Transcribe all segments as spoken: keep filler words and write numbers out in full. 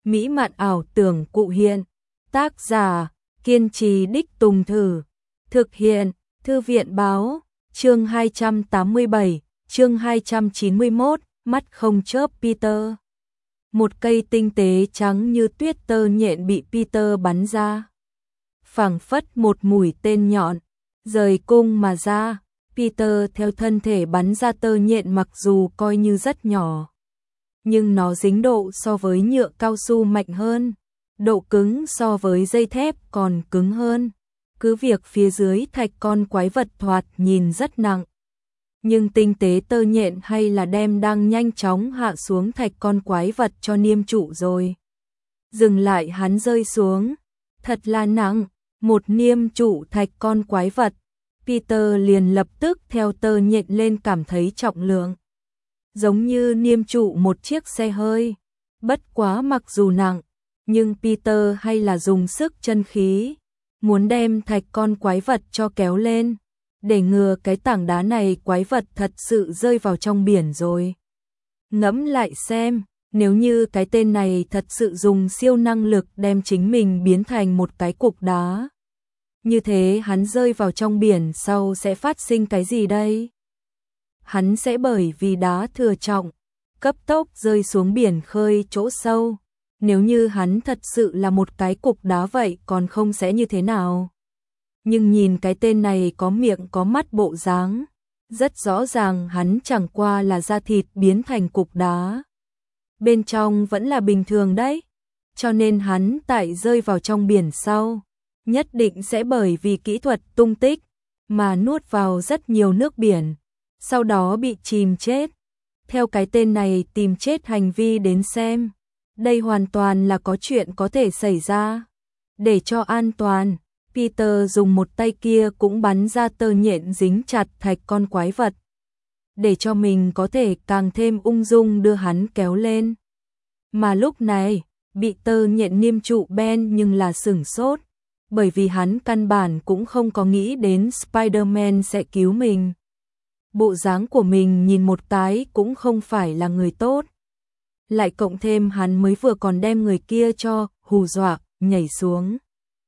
mỹ mạn ảo tưởng cụ hiện. Tác giả, kiên trì đích tùng thử. Thực hiện, Thư viện báo, chương hai trăm tám mươi bảy, chương hai trăm chín mươi mốt, mắt không chớp Peter. Một cây tinh tế trắng như tuyết tơ nhện bị Peter bắn ra. Phảng phất một mũi tên nhọn, rời cung mà ra. Peter theo thân thể bắn ra tơ nhện mặc dù coi như rất nhỏ, nhưng nó dính độ so với nhựa cao su mạnh hơn, độ cứng so với dây thép còn cứng hơn. Cứ việc phía dưới thạch con quái vật thoạt nhìn rất nặng, nhưng tinh tế tơ nhện hay là đem đang nhanh chóng hạ xuống thạch con quái vật cho niêm trụ rồi. Dừng lại, hắn rơi xuống, thật là nặng, một niêm trụ thạch con quái vật. Peter liền lập tức theo tơ nhện lên cảm thấy trọng lượng, giống như niêm trụ một chiếc xe hơi. Bất quá mặc dù nặng, nhưng Peter hay là dùng sức chân khí, muốn đem thạch con quái vật cho kéo lên, để ngừa cái tảng đá này quái vật thật sự rơi vào trong biển rồi. Ngẫm lại xem, nếu như cái tên này thật sự dùng siêu năng lực đem chính mình biến thành một cái cục đá, như thế hắn rơi vào trong biển sau sẽ phát sinh cái gì đây? Hắn sẽ bởi vì đá thừa trọng, cấp tốc rơi xuống biển khơi chỗ sâu. Nếu như hắn thật sự là một cái cục đá vậy còn không sẽ như thế nào? Nhưng nhìn cái tên này có miệng có mắt bộ dáng, rất rõ ràng hắn chẳng qua là da thịt biến thành cục đá. Bên trong vẫn là bình thường đấy. Cho nên hắn tại rơi vào trong biển sau, nhất định sẽ bởi vì kỹ thuật tung tích mà nuốt vào rất nhiều nước biển, sau đó bị chìm chết. Theo cái tên này tìm chết hành vi đến xem, đây hoàn toàn là có chuyện có thể xảy ra. Để cho an toàn, Peter dùng một tay kia cũng bắn ra tơ nhện dính chặt thạch con quái vật, để cho mình có thể càng thêm ung dung đưa hắn kéo lên. Mà lúc này, bị tơ nhện niêm trụ Ben nhưng là sửng sốt, bởi vì hắn căn bản cũng không có nghĩ đến Spider-Man sẽ cứu mình. Bộ dáng của mình nhìn một cái cũng không phải là người tốt. Lại cộng thêm hắn mới vừa còn đem người kia cho hù dọa, nhảy xuống.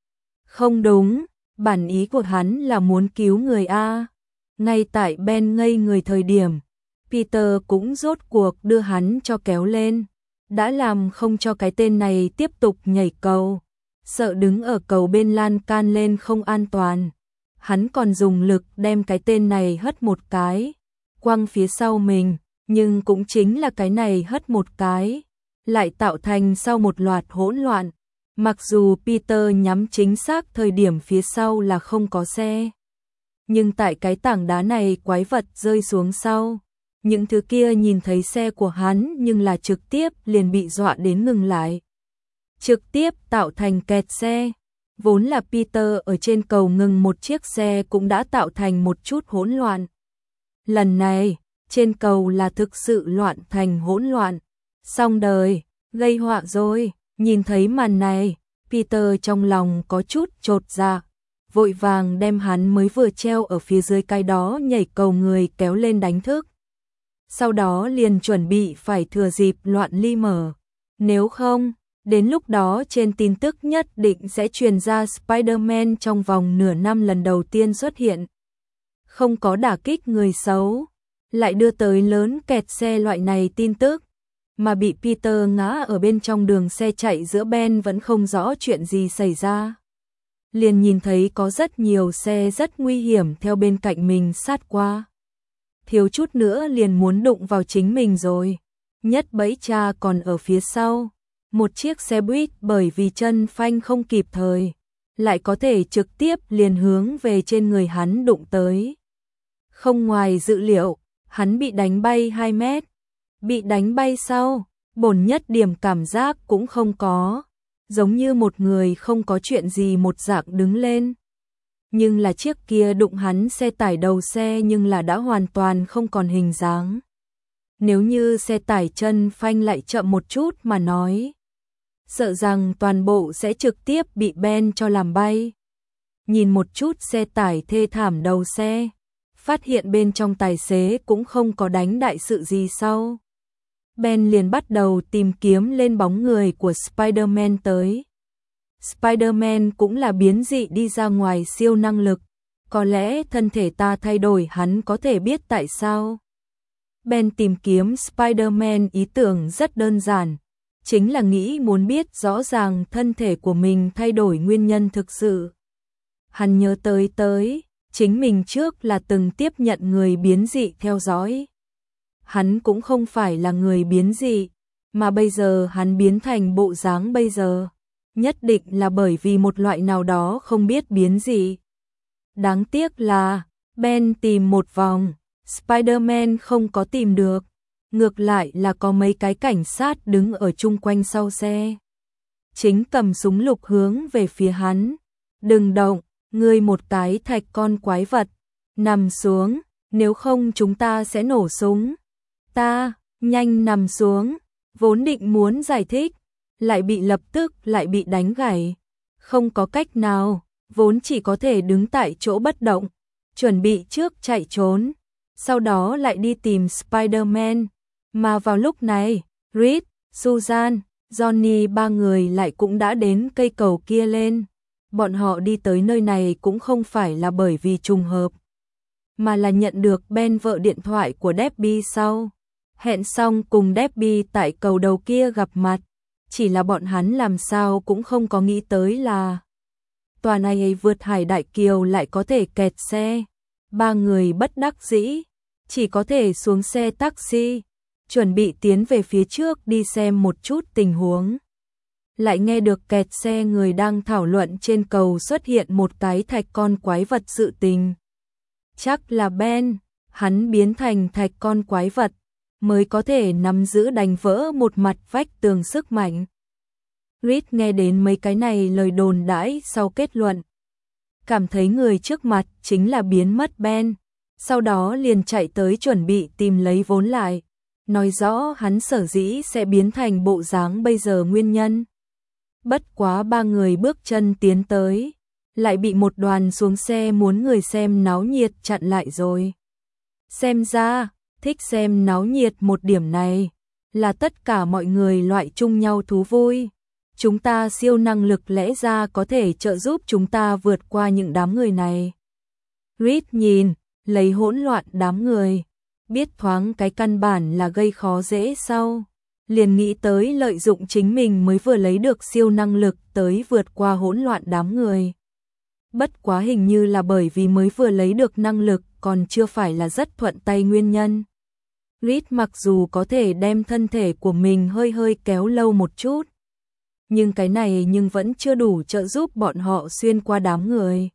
Không đúng, bản ý của hắn là muốn cứu người A. Ngay tại Ben ngây người thời điểm, Peter cũng rốt cuộc đưa hắn cho kéo lên, đã làm không cho cái tên này tiếp tục nhảy cầu. Sợ đứng ở cầu bên lan can lên không an toàn, hắn còn dùng lực đem cái tên này hất một cái, quăng phía sau mình. Nhưng cũng chính là cái này hất một cái, lại tạo thành sau một loạt hỗn loạn. Mặc dù Peter nhắm chính xác thời điểm phía sau là không có xe, nhưng tại cái tảng đá này quái vật rơi xuống sau, những thứ kia nhìn thấy xe của hắn nhưng là trực tiếp liền bị dọa đến ngừng lại, trực tiếp tạo thành kẹt xe. Vốn là Peter ở trên cầu ngừng một chiếc xe cũng đã tạo thành một chút hỗn loạn. Lần này, trên cầu là thực sự loạn thành hỗn loạn. Xong đời, gây họa rồi. Nhìn thấy màn này, Peter trong lòng có chút chột dạ, vội vàng đem hắn mới vừa treo ở phía dưới cái đó nhảy cầu người kéo lên đánh thức. Sau đó liền chuẩn bị phải thừa dịp loạn ly mở. Nếu không, đến lúc đó trên tin tức nhất định sẽ truyền ra Spider-Man trong vòng nửa năm lần đầu tiên xuất hiện. Không có đả kích người xấu, lại đưa tới lớn kẹt xe loại này tin tức, mà bị Peter ngã ở bên trong đường xe chạy giữa Ben vẫn không rõ chuyện gì xảy ra. Liền nhìn thấy có rất nhiều xe rất nguy hiểm theo bên cạnh mình sát qua. Thiếu chút nữa liền muốn đụng vào chính mình rồi. Nhất bẫy cha còn ở phía sau. Một chiếc xe buýt bởi vì chân phanh không kịp thời, lại có thể trực tiếp liền hướng về trên người hắn đụng tới. Không ngoài dự liệu, hắn bị đánh bay hai mét. Bị đánh bay sau, bổn nhất điểm cảm giác cũng không có, giống như một người không có chuyện gì một dạng đứng lên. Nhưng là chiếc kia đụng hắn xe tải đầu xe nhưng là đã hoàn toàn không còn hình dáng. Nếu như xe tải chân phanh lại chậm một chút mà nói, sợ rằng toàn bộ sẽ trực tiếp bị Ben cho làm bay. Nhìn một chút xe tải thê thảm đầu xe, phát hiện bên trong tài xế cũng không có đánh đại sự gì sau. Ben liền bắt đầu tìm kiếm lên bóng người của Spider-Man tới. Spider-Man cũng là biến dị đi ra ngoài siêu năng lực, có lẽ thân thể ta thay đổi hắn có thể biết tại sao. Ben tìm kiếm Spider-Man ý tưởng rất đơn giản, chính là nghĩ muốn biết rõ ràng thân thể của mình thay đổi nguyên nhân thực sự. Hắn nhớ tới tới, chính mình trước là từng tiếp nhận người biến dị theo dõi. Hắn cũng không phải là người biến dị, mà bây giờ hắn biến thành bộ dáng bây giờ, nhất định là bởi vì một loại nào đó không biết biến dị. Đáng tiếc là, Ben tìm một vòng, Spider-Man không có tìm được, ngược lại là có mấy cái cảnh sát đứng ở chung quanh sau xe. Chính cầm súng lục hướng về phía hắn. Đừng động, ngươi một cái thạch con quái vật, nằm xuống, nếu không chúng ta sẽ nổ súng. Ta, nhanh nằm xuống, vốn định muốn giải thích, lại bị lập tức lại bị đánh gãy. Không có cách nào, vốn chỉ có thể đứng tại chỗ bất động, chuẩn bị trước chạy trốn, sau đó lại đi tìm Spider-Man. Mà vào lúc này, Reed, Susan, Johnny ba người lại cũng đã đến cây cầu kia lên. Bọn họ đi tới nơi này cũng không phải là bởi vì trùng hợp, mà là nhận được Ben vợ điện thoại của Debbie sau. Hẹn xong cùng Debbie tại cầu đầu kia gặp mặt, chỉ là bọn hắn làm sao cũng không có nghĩ tới là tòa này vượt hải đại kiều lại có thể kẹt xe. Ba người bất đắc dĩ, chỉ có thể xuống xe taxi, chuẩn bị tiến về phía trước đi xem một chút tình huống. Lại nghe được kẹt xe người đang thảo luận trên cầu xuất hiện một cái thạch con quái vật sự tình. Chắc là Ben, hắn biến thành thạch con quái vật, mới có thể nắm giữ đánh vỡ một mặt vách tường sức mạnh. Reed nghe đến mấy cái này lời đồn đãi sau kết luận, cảm thấy người trước mặt chính là biến mất Ben, sau đó liền chạy tới chuẩn bị tìm lấy vốn lại, nói rõ hắn sở dĩ sẽ biến thành bộ dáng bây giờ nguyên nhân. Bất quá ba người bước chân tiến tới, lại bị một đoàn xuống xe muốn người xem náo nhiệt chặn lại rồi. Xem ra, thích xem náo nhiệt một điểm này, là tất cả mọi người loại chung nhau thú vui. Chúng ta siêu năng lực lẽ ra có thể trợ giúp chúng ta vượt qua những đám người này. Reed nhìn, lấy hỗn loạn đám người, biết thoáng cái căn bản là gây khó dễ sau, liền nghĩ tới lợi dụng chính mình mới vừa lấy được siêu năng lực tới vượt qua hỗn loạn đám người. Bất quá hình như là bởi vì mới vừa lấy được năng lực còn chưa phải là rất thuận tay nguyên nhân. Reed mặc dù có thể đem thân thể của mình hơi hơi kéo lâu một chút, nhưng cái này nhưng vẫn chưa đủ trợ giúp bọn họ xuyên qua đám người.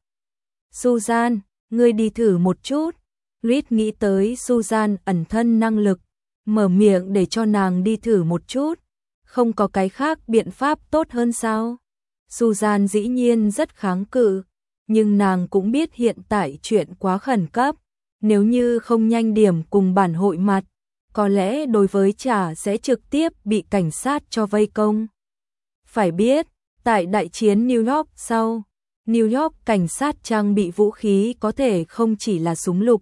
Susan, ngươi đi thử một chút. Reed nghĩ tới Susan ẩn thân năng lực, mở miệng để cho nàng đi thử một chút. Không có cái khác biện pháp tốt hơn sao? Susan dĩ nhiên rất kháng cự, nhưng nàng cũng biết hiện tại chuyện quá khẩn cấp. Nếu như không nhanh điểm cùng bản hội mặt, có lẽ đối với Trà sẽ trực tiếp bị cảnh sát cho vây công. Phải biết, tại đại chiến New York sau, New York cảnh sát trang bị vũ khí có thể không chỉ là súng lục.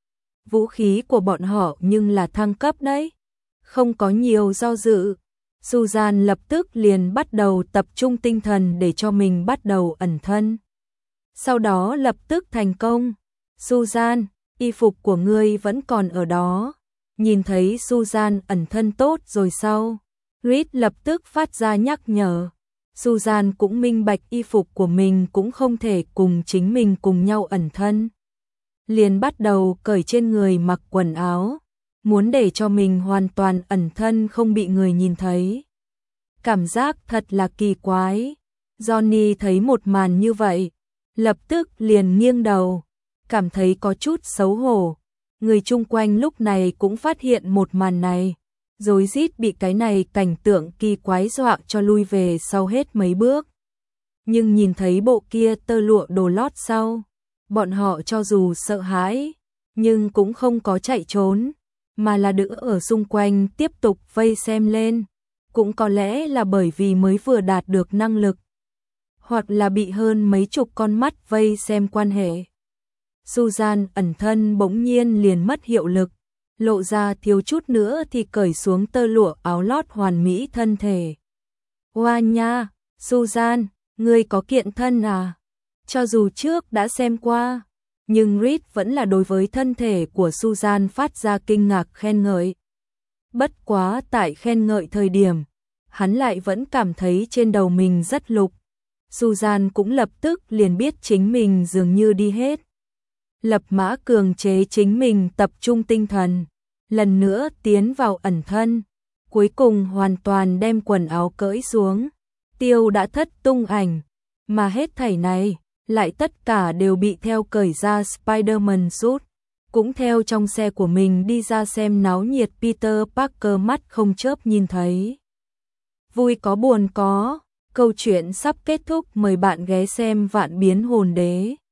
Vũ khí của bọn họ nhưng là thăng cấp đấy. Không có nhiều do dự, Susan lập tức liền bắt đầu tập trung tinh thần để cho mình bắt đầu ẩn thân. Sau đó lập tức thành công. Susan, y phục của ngươi vẫn còn ở đó. Nhìn thấy Susan ẩn thân tốt rồi sau, Reed lập tức phát ra nhắc nhở. Susan cũng minh bạch y phục của mình cũng không thể cùng chính mình cùng nhau ẩn thân. Liền bắt đầu cởi trên người mặc quần áo, muốn để cho mình hoàn toàn ẩn thân không bị người nhìn thấy. Cảm giác thật là kỳ quái. Johnny thấy một màn như vậy, lập tức liền nghiêng đầu, cảm thấy có chút xấu hổ. Người chung quanh lúc này cũng phát hiện một màn này, rối rít bị cái này cảnh tượng kỳ quái dọa cho lui về sau hết mấy bước. Nhưng nhìn thấy bộ kia tơ lụa đồ lót sau, bọn họ cho dù sợ hãi, nhưng cũng không có chạy trốn, mà là đứng ở xung quanh tiếp tục vây xem lên. Cũng có lẽ là bởi vì mới vừa đạt được năng lực, hoặc là bị hơn mấy chục con mắt vây xem quan hệ. Susan ẩn thân bỗng nhiên liền mất hiệu lực, lộ ra thiếu chút nữa thì cởi xuống tơ lụa áo lót hoàn mỹ thân thể. Oa nha, Susan, ngươi có kiện thân à? Cho dù trước đã xem qua, nhưng Reed vẫn là đối với thân thể của Susan phát ra kinh ngạc khen ngợi. Bất quá tại khen ngợi thời điểm, hắn lại vẫn cảm thấy trên đầu mình rất lục. Susan cũng lập tức liền biết chính mình dường như đi hết. Lập mã cường chế chính mình tập trung tinh thần, lần nữa tiến vào ẩn thân, cuối cùng hoàn toàn đem quần áo cởi xuống. Tiêu đã thất tung ảnh, mà hết thảy này lại tất cả đều bị theo cởi ra Spider-Man suit, cũng theo trong xe của mình đi ra xem náo nhiệt Peter Parker mắt không chớp nhìn thấy. Vui có buồn có, câu chuyện sắp kết thúc, mời bạn ghé xem Vạn Biến Hồn Đế.